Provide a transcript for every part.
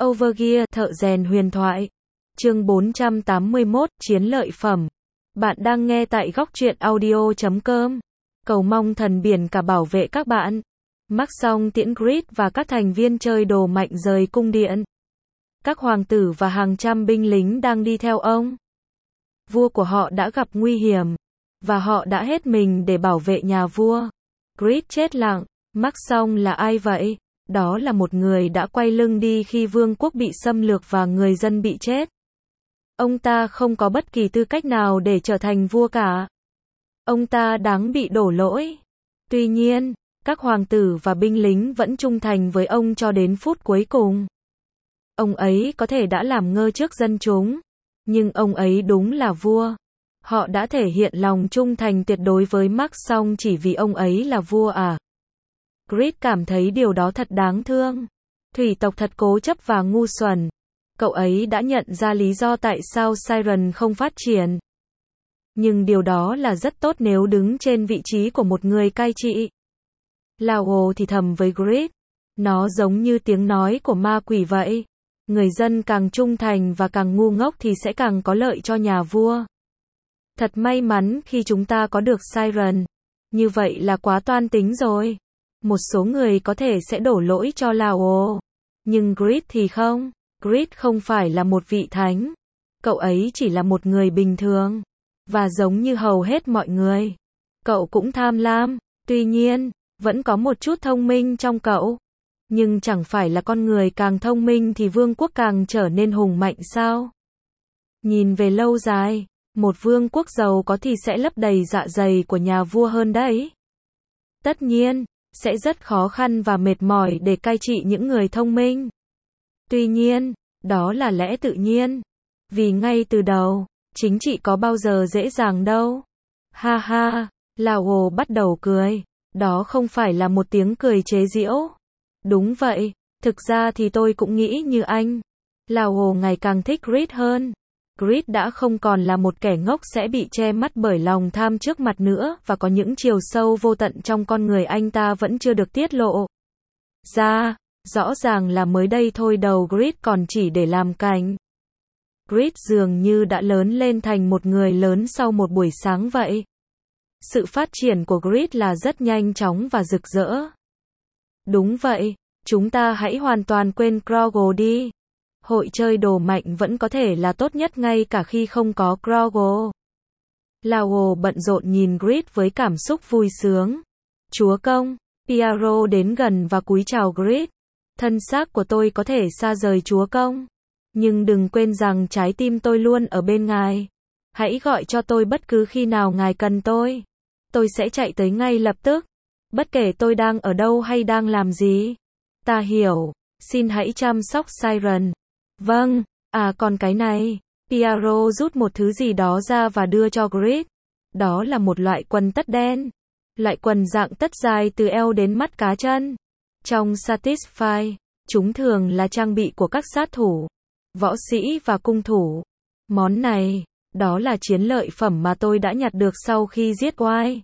Overgear, thợ rèn huyền thoại. Chương 481, chiến lợi phẩm. Bạn đang nghe tại góc truyện audio.com. Cầu mong thần biển cả bảo vệ các bạn. Mark Song tiễn Grid và các thành viên chơi đồ mạnh rời cung điện. Các hoàng tử và hàng trăm binh lính đang đi theo ông. Vua của họ đã gặp nguy hiểm, và họ đã hết mình để bảo vệ nhà vua. Grid chết lặng. Mark Song là ai vậy? Đó là một người đã quay lưng đi khi vương quốc bị xâm lược và người dân bị chết. Ông ta không có bất kỳ tư cách nào để trở thành vua cả. Ông ta đáng bị đổ lỗi. Tuy nhiên, các hoàng tử và binh lính vẫn trung thành với ông cho đến phút cuối cùng. Ông ấy có thể đã làm ngơ trước dân chúng, nhưng ông ấy đúng là vua. Họ đã thể hiện lòng trung thành tuyệt đối với Mark Song chỉ vì ông ấy là vua à? Grid cảm thấy điều đó thật đáng thương. Thủy tộc thật cố chấp và ngu xuẩn. Cậu ấy đã nhận ra lý do tại sao Siren không phát triển. Nhưng điều đó là rất tốt nếu đứng trên vị trí của một người cai trị. Lao thì thầm với Grid. Nó giống như tiếng nói của ma quỷ vậy. Người dân càng trung thành và càng ngu ngốc thì sẽ càng có lợi cho nhà vua. Thật may mắn khi chúng ta có được Siren. Như vậy là quá toan tính rồi. Một số người có thể sẽ đổ lỗi cho Lao. Nhưng Grid thì không. Grid không phải là một vị thánh. Cậu ấy chỉ là một người bình thường. Và giống như hầu hết mọi người, cậu cũng tham lam. Tuy nhiên, vẫn có một chút thông minh trong cậu. Nhưng chẳng phải là con người càng thông minh thì vương quốc càng trở nên hùng mạnh sao? Nhìn về lâu dài, một vương quốc giàu có thì sẽ lấp đầy dạ dày của nhà vua hơn đấy. Tất nhiên, sẽ rất khó khăn và mệt mỏi để cai trị những người thông minh. Tuy nhiên, đó là lẽ tự nhiên. Vì ngay từ đầu, chính trị có bao giờ dễ dàng đâu. Ha ha, Lao bắt đầu cười. Đó không phải là một tiếng cười chế giễu. Đúng vậy, thực ra thì tôi cũng nghĩ như anh. Lao ngày càng thích Grid hơn. Grid đã không còn là một kẻ ngốc sẽ bị che mắt bởi lòng tham trước mặt nữa và có những chiều sâu vô tận trong con người anh ta vẫn chưa được tiết lộ ra. Rõ ràng là mới đây thôi đầu Grid còn chỉ để làm cảnh. Grid dường như đã lớn lên thành một người lớn sau một buổi sáng vậy. Sự phát triển của Grid là rất nhanh chóng và rực rỡ. Đúng vậy, chúng ta hãy hoàn toàn quên Kroggle đi. Hội chơi đồ mạnh vẫn có thể là tốt nhất ngay cả khi không có Kroggle. Lao bận rộn nhìn Grid với cảm xúc vui sướng. Chúa công, Piaro đến gần và cúi chào Grid. Thân xác của tôi có thể xa rời chúa công. Nhưng đừng quên rằng trái tim tôi luôn ở bên ngài. Hãy gọi cho tôi bất cứ khi nào ngài cần tôi. Tôi sẽ chạy tới ngay lập tức. Bất kể tôi đang ở đâu hay đang làm gì. Ta hiểu. Xin hãy chăm sóc Siren. Vâng. À còn cái này. Piaro rút một thứ gì đó ra và đưa cho Grid. Đó là một loại quần tất đen. Loại quần dạng tất dài từ eo đến mắt cá chân. Trong Satisfy, chúng thường là trang bị của các sát thủ, võ sĩ và cung thủ. Món này, đó là chiến lợi phẩm mà tôi đã nhặt được sau khi giết Oai.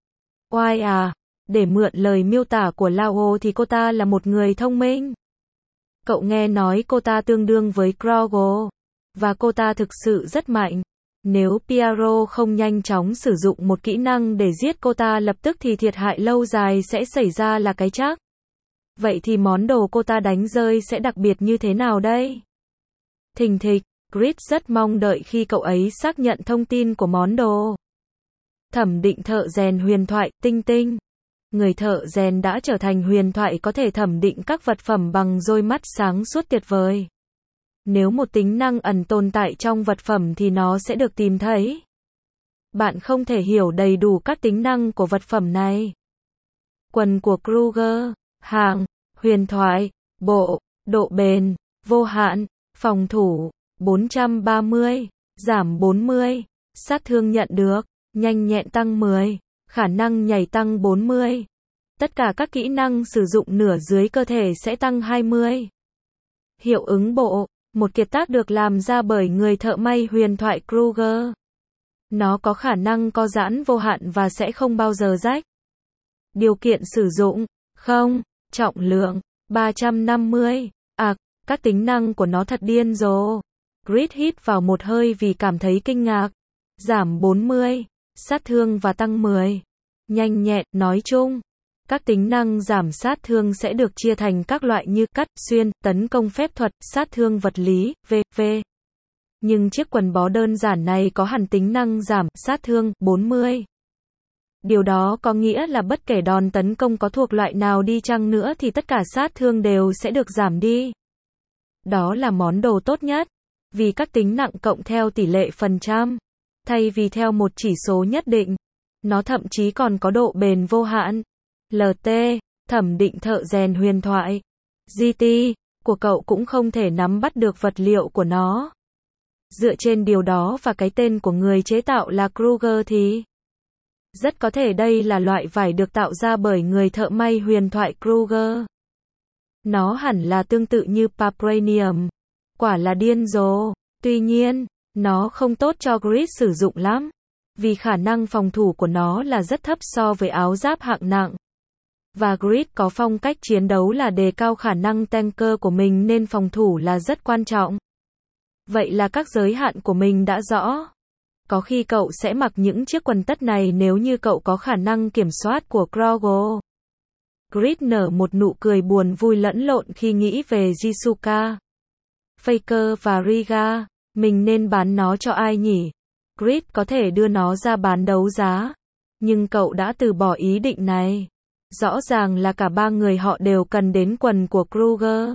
Oai à, để mượn lời miêu tả của Lao thì cô ta là một người thông minh. Cậu nghe nói cô ta tương đương với Kroggle, và cô ta thực sự rất mạnh. Nếu Piaro không nhanh chóng sử dụng một kỹ năng để giết cô ta lập tức thì thiệt hại lâu dài sẽ xảy ra là cái chắc. Vậy thì món đồ cô ta đánh rơi sẽ đặc biệt như thế nào đây? Thình thịch, Grid rất mong đợi khi cậu ấy xác nhận thông tin của món đồ. Thẩm định thợ rèn huyền thoại, tinh tinh. Người thợ rèn đã trở thành huyền thoại có thể thẩm định các vật phẩm bằng đôi mắt sáng suốt tuyệt vời. Nếu một tính năng ẩn tồn tại trong vật phẩm thì nó sẽ được tìm thấy. Bạn không thể hiểu đầy đủ các tính năng của vật phẩm này. Quần của Kruger. Hạng, huyền thoại, bộ, độ bền, vô hạn, phòng thủ, 430, giảm 40, sát thương nhận được, nhanh nhẹn tăng 10, khả năng nhảy tăng 40. Tất cả các kỹ năng sử dụng nửa dưới cơ thể sẽ tăng 20. Hiệu ứng bộ, một kiệt tác được làm ra bởi người thợ may huyền thoại Kruger. Nó có khả năng co giãn vô hạn và sẽ không bao giờ rách. Điều kiện sử dụng, không. Trọng lượng, 350. Các tính năng của nó thật điên rồ. Grid hít vào một hơi vì cảm thấy kinh ngạc. Giảm 40, sát thương và tăng 10. Nhanh nhẹn, nói chung. Các tính năng giảm sát thương sẽ được chia thành các loại như cắt, xuyên, tấn công phép thuật, sát thương vật lý, v.v. Nhưng chiếc quần bó đơn giản này có hẳn tính năng giảm sát thương 40. Điều đó có nghĩa là bất kể đòn tấn công có thuộc loại nào đi chăng nữa thì tất cả sát thương đều sẽ được giảm đi. Đó là món đồ tốt nhất. Vì các tính năng cộng theo tỷ lệ phần trăm, thay vì theo một chỉ số nhất định. Nó thậm chí còn có độ bền vô hạn. LT, thẩm định thợ rèn huyền thoại. GT, của cậu cũng không thể nắm bắt được vật liệu của nó. Dựa trên điều đó và cái tên của người chế tạo là Kruger thì rất có thể đây là loại vải được tạo ra bởi người thợ may huyền thoại Kruger. Nó hẳn là tương tự như Vibranium. Quả là điên rồ. Tuy nhiên, nó không tốt cho Grid sử dụng lắm. Vì khả năng phòng thủ của nó là rất thấp so với áo giáp hạng nặng. Và Grid có phong cách chiến đấu là đề cao khả năng tanker của mình nên phòng thủ là rất quan trọng. Vậy là các giới hạn của mình đã rõ. Có khi cậu sẽ mặc những chiếc quần tất này nếu như cậu có khả năng kiểm soát của Krogo. Grid nở một nụ cười buồn vui lẫn lộn khi nghĩ về Jisuka, Faker và Riga. Mình nên bán nó cho ai nhỉ? Grid có thể đưa nó ra bán đấu giá. Nhưng cậu đã từ bỏ ý định này. Rõ ràng là cả ba người họ đều cần đến quần của Kruger.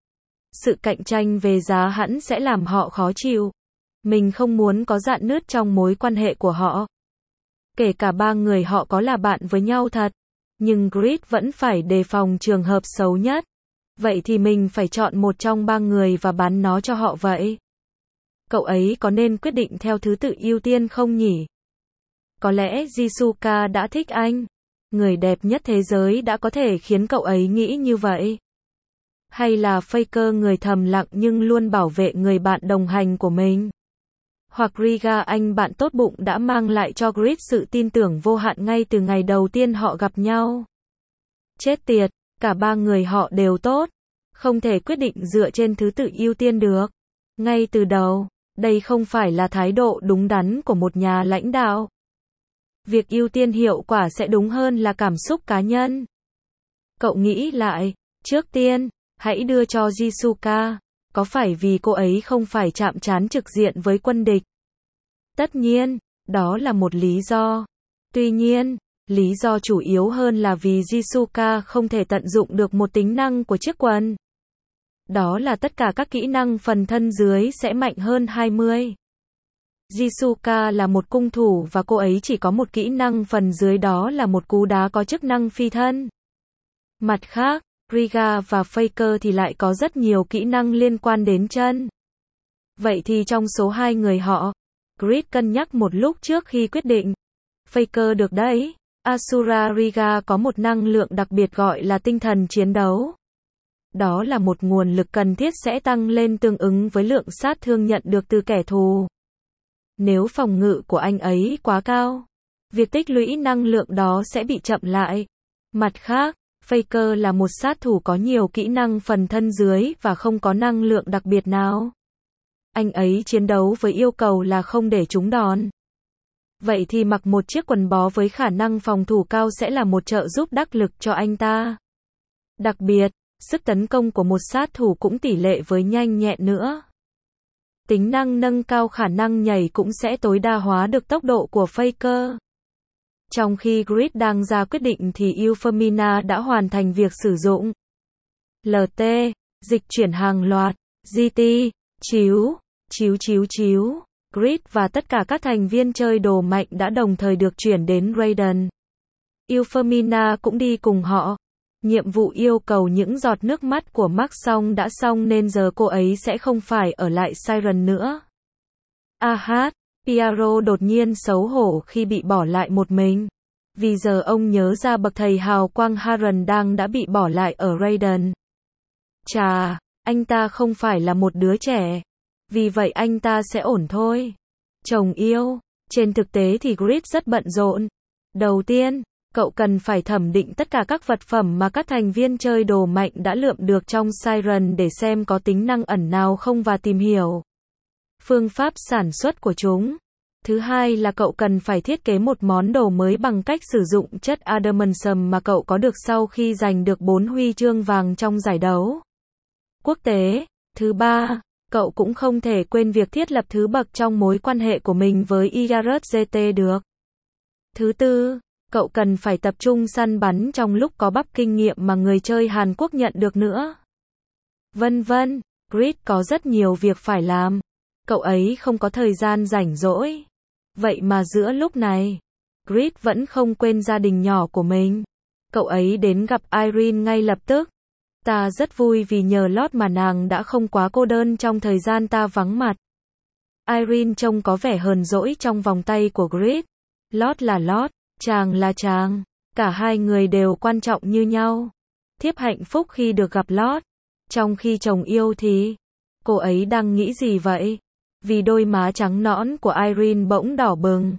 Sự cạnh tranh về giá hẳn sẽ làm họ khó chịu. Mình không muốn có rạn nứt trong mối quan hệ của họ. Kể cả ba người họ có là bạn với nhau thật. Nhưng Grid vẫn phải đề phòng trường hợp xấu nhất. Vậy thì mình phải chọn một trong ba người và bán nó cho họ vậy. Cậu ấy có nên quyết định theo thứ tự ưu tiên không nhỉ? Có lẽ Jisuka đã thích anh. Người đẹp nhất thế giới đã có thể khiến cậu ấy nghĩ như vậy. Hay là Faker, người thầm lặng nhưng luôn bảo vệ người bạn đồng hành của mình. Hoặc Riga, anh bạn tốt bụng đã mang lại cho Grid sự tin tưởng vô hạn ngay từ ngày đầu tiên họ gặp nhau. Chết tiệt, cả ba người họ đều tốt. Không thể quyết định dựa trên thứ tự ưu tiên được. Ngay từ đầu, đây không phải là thái độ đúng đắn của một nhà lãnh đạo. Việc ưu tiên hiệu quả sẽ đúng hơn là cảm xúc cá nhân. Cậu nghĩ lại, trước tiên, hãy đưa cho Jisuka. Có phải vì cô ấy không phải chạm trán trực diện với quân địch? Tất nhiên, đó là một lý do. Tuy nhiên, lý do chủ yếu hơn là vì Jisuka không thể tận dụng được một tính năng của chiếc quần. Đó là tất cả các kỹ năng phần thân dưới sẽ mạnh hơn 20. Jisuka là một cung thủ và cô ấy chỉ có một kỹ năng phần dưới, đó là một cú đá có chức năng phi thân. Mặt khác, Riga và Faker thì lại có rất nhiều kỹ năng liên quan đến chân. Vậy thì trong số hai người họ, Grid cân nhắc một lúc trước khi quyết định. Faker được đấy. Asura Riga có một năng lượng đặc biệt gọi là tinh thần chiến đấu. Đó là một nguồn lực cần thiết sẽ tăng lên tương ứng với lượng sát thương nhận được từ kẻ thù. Nếu phòng ngự của anh ấy quá cao, việc tích lũy năng lượng đó sẽ bị chậm lại. Mặt khác, Faker là một sát thủ có nhiều kỹ năng phần thân dưới và không có năng lượng đặc biệt nào. Anh ấy chiến đấu với yêu cầu là không để trúng đòn. Vậy thì mặc một chiếc quần bó với khả năng phòng thủ cao sẽ là một trợ giúp đắc lực cho anh ta. Đặc biệt, sức tấn công của một sát thủ cũng tỷ lệ với nhanh nhẹn nữa. Tính năng nâng cao khả năng nhảy cũng sẽ tối đa hóa được tốc độ của Faker. Trong khi Grid đang ra quyết định thì Euphemina đã hoàn thành việc sử dụng LT, dịch chuyển hàng loạt, GT, chiếu, Grid và tất cả các thành viên chơi đồ mạnh đã đồng thời được chuyển đến Raiden. Euphemina cũng đi cùng họ. Nhiệm vụ yêu cầu những giọt nước mắt của Mark đã xong nên giờ cô ấy sẽ không phải ở lại Siren nữa. Piero đột nhiên xấu hổ khi bị bỏ lại một mình. Vì giờ ông nhớ ra bậc thầy hào quang Harren đã bị bỏ lại ở Raiden. Chà, anh ta không phải là một đứa trẻ. Vì vậy anh ta sẽ ổn thôi. Chồng yêu. Trên thực tế thì Grid rất bận rộn. Đầu tiên, Cậu cần phải thẩm định tất cả các vật phẩm mà các thành viên chơi đồ mạnh đã lượm được trong Siren để xem có tính năng ẩn nào không và tìm hiểu phương pháp sản xuất của chúng. Thứ hai là cậu cần phải thiết kế một món đồ mới bằng cách sử dụng chất adamantium mà cậu có được sau khi giành được 4 huy chương vàng trong giải đấu quốc tế. Thứ ba, cậu cũng không thể quên việc thiết lập thứ bậc trong mối quan hệ của mình với IRGT được. Thứ tư, cậu cần phải tập trung săn bắn trong lúc có bắp kinh nghiệm mà người chơi Hàn Quốc nhận được nữa. Vân vân, Grid có rất nhiều việc phải làm. Cậu ấy không có thời gian rảnh rỗi. Vậy mà giữa lúc này, Grid vẫn không quên gia đình nhỏ của mình. Cậu ấy đến gặp Irene ngay lập tức. Ta rất vui vì nhờ Lord mà nàng đã không quá cô đơn trong thời gian ta vắng mặt. Irene trông có vẻ hờn dỗi trong vòng tay của Grid. Lord là Lord, chàng là chàng. Cả hai người đều quan trọng như nhau. Thiếp hạnh phúc khi được gặp Lord. Trong khi chồng yêu thì, cô ấy đang nghĩ gì vậy? Vì đôi má trắng nõn của Irene bỗng đỏ bừng.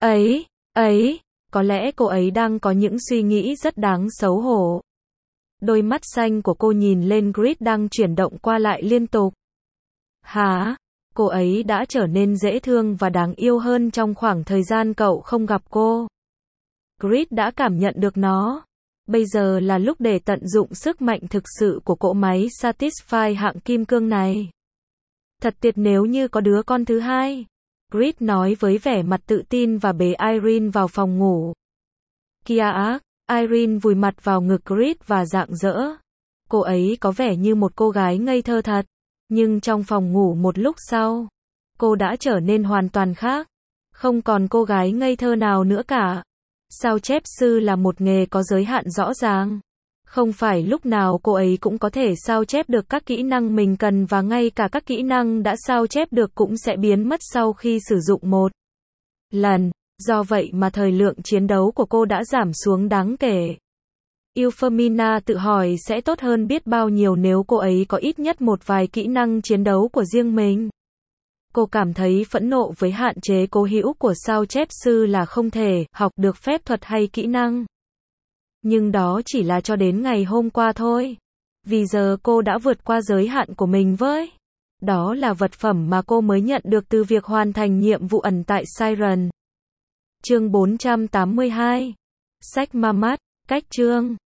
Có lẽ cô ấy đang có những suy nghĩ rất đáng xấu hổ. Đôi mắt xanh của cô nhìn lên Grid đang chuyển động qua lại liên tục. Hả? Cô ấy đã trở nên dễ thương và đáng yêu hơn trong khoảng thời gian cậu không gặp cô. Grid đã cảm nhận được nó. Bây giờ là lúc để tận dụng sức mạnh thực sự của cỗ máy Satisfy hạng kim cương này. Thật tuyệt nếu như có đứa con thứ hai. Grid nói với vẻ mặt tự tin và bế Irene vào phòng ngủ. Kia ác, Irene vùi mặt vào ngực Grid và rạng rỡ. Cô ấy có vẻ như một cô gái ngây thơ thật. Nhưng trong phòng ngủ một lúc sau, cô đã trở nên hoàn toàn khác. Không còn cô gái ngây thơ nào nữa cả. Sao chép sư là một nghề có giới hạn rõ ràng. Không phải lúc nào cô ấy cũng có thể sao chép được các kỹ năng mình cần và ngay cả các kỹ năng đã sao chép được cũng sẽ biến mất sau khi sử dụng một lần. Do vậy mà thời lượng chiến đấu của cô đã giảm xuống đáng kể. Euphemina tự hỏi sẽ tốt hơn biết bao nhiêu nếu cô ấy có ít nhất một vài kỹ năng chiến đấu của riêng mình. Cô cảm thấy phẫn nộ với hạn chế cố hữu của sao chép sư là không thể học được phép thuật hay kỹ năng. Nhưng đó chỉ là cho đến ngày hôm qua thôi. Vì giờ cô đã vượt qua giới hạn của mình với. Đó là vật phẩm mà cô mới nhận được từ việc hoàn thành nhiệm vụ ẩn tại Siren. Chương 482. Sách ma mắt, cách chương.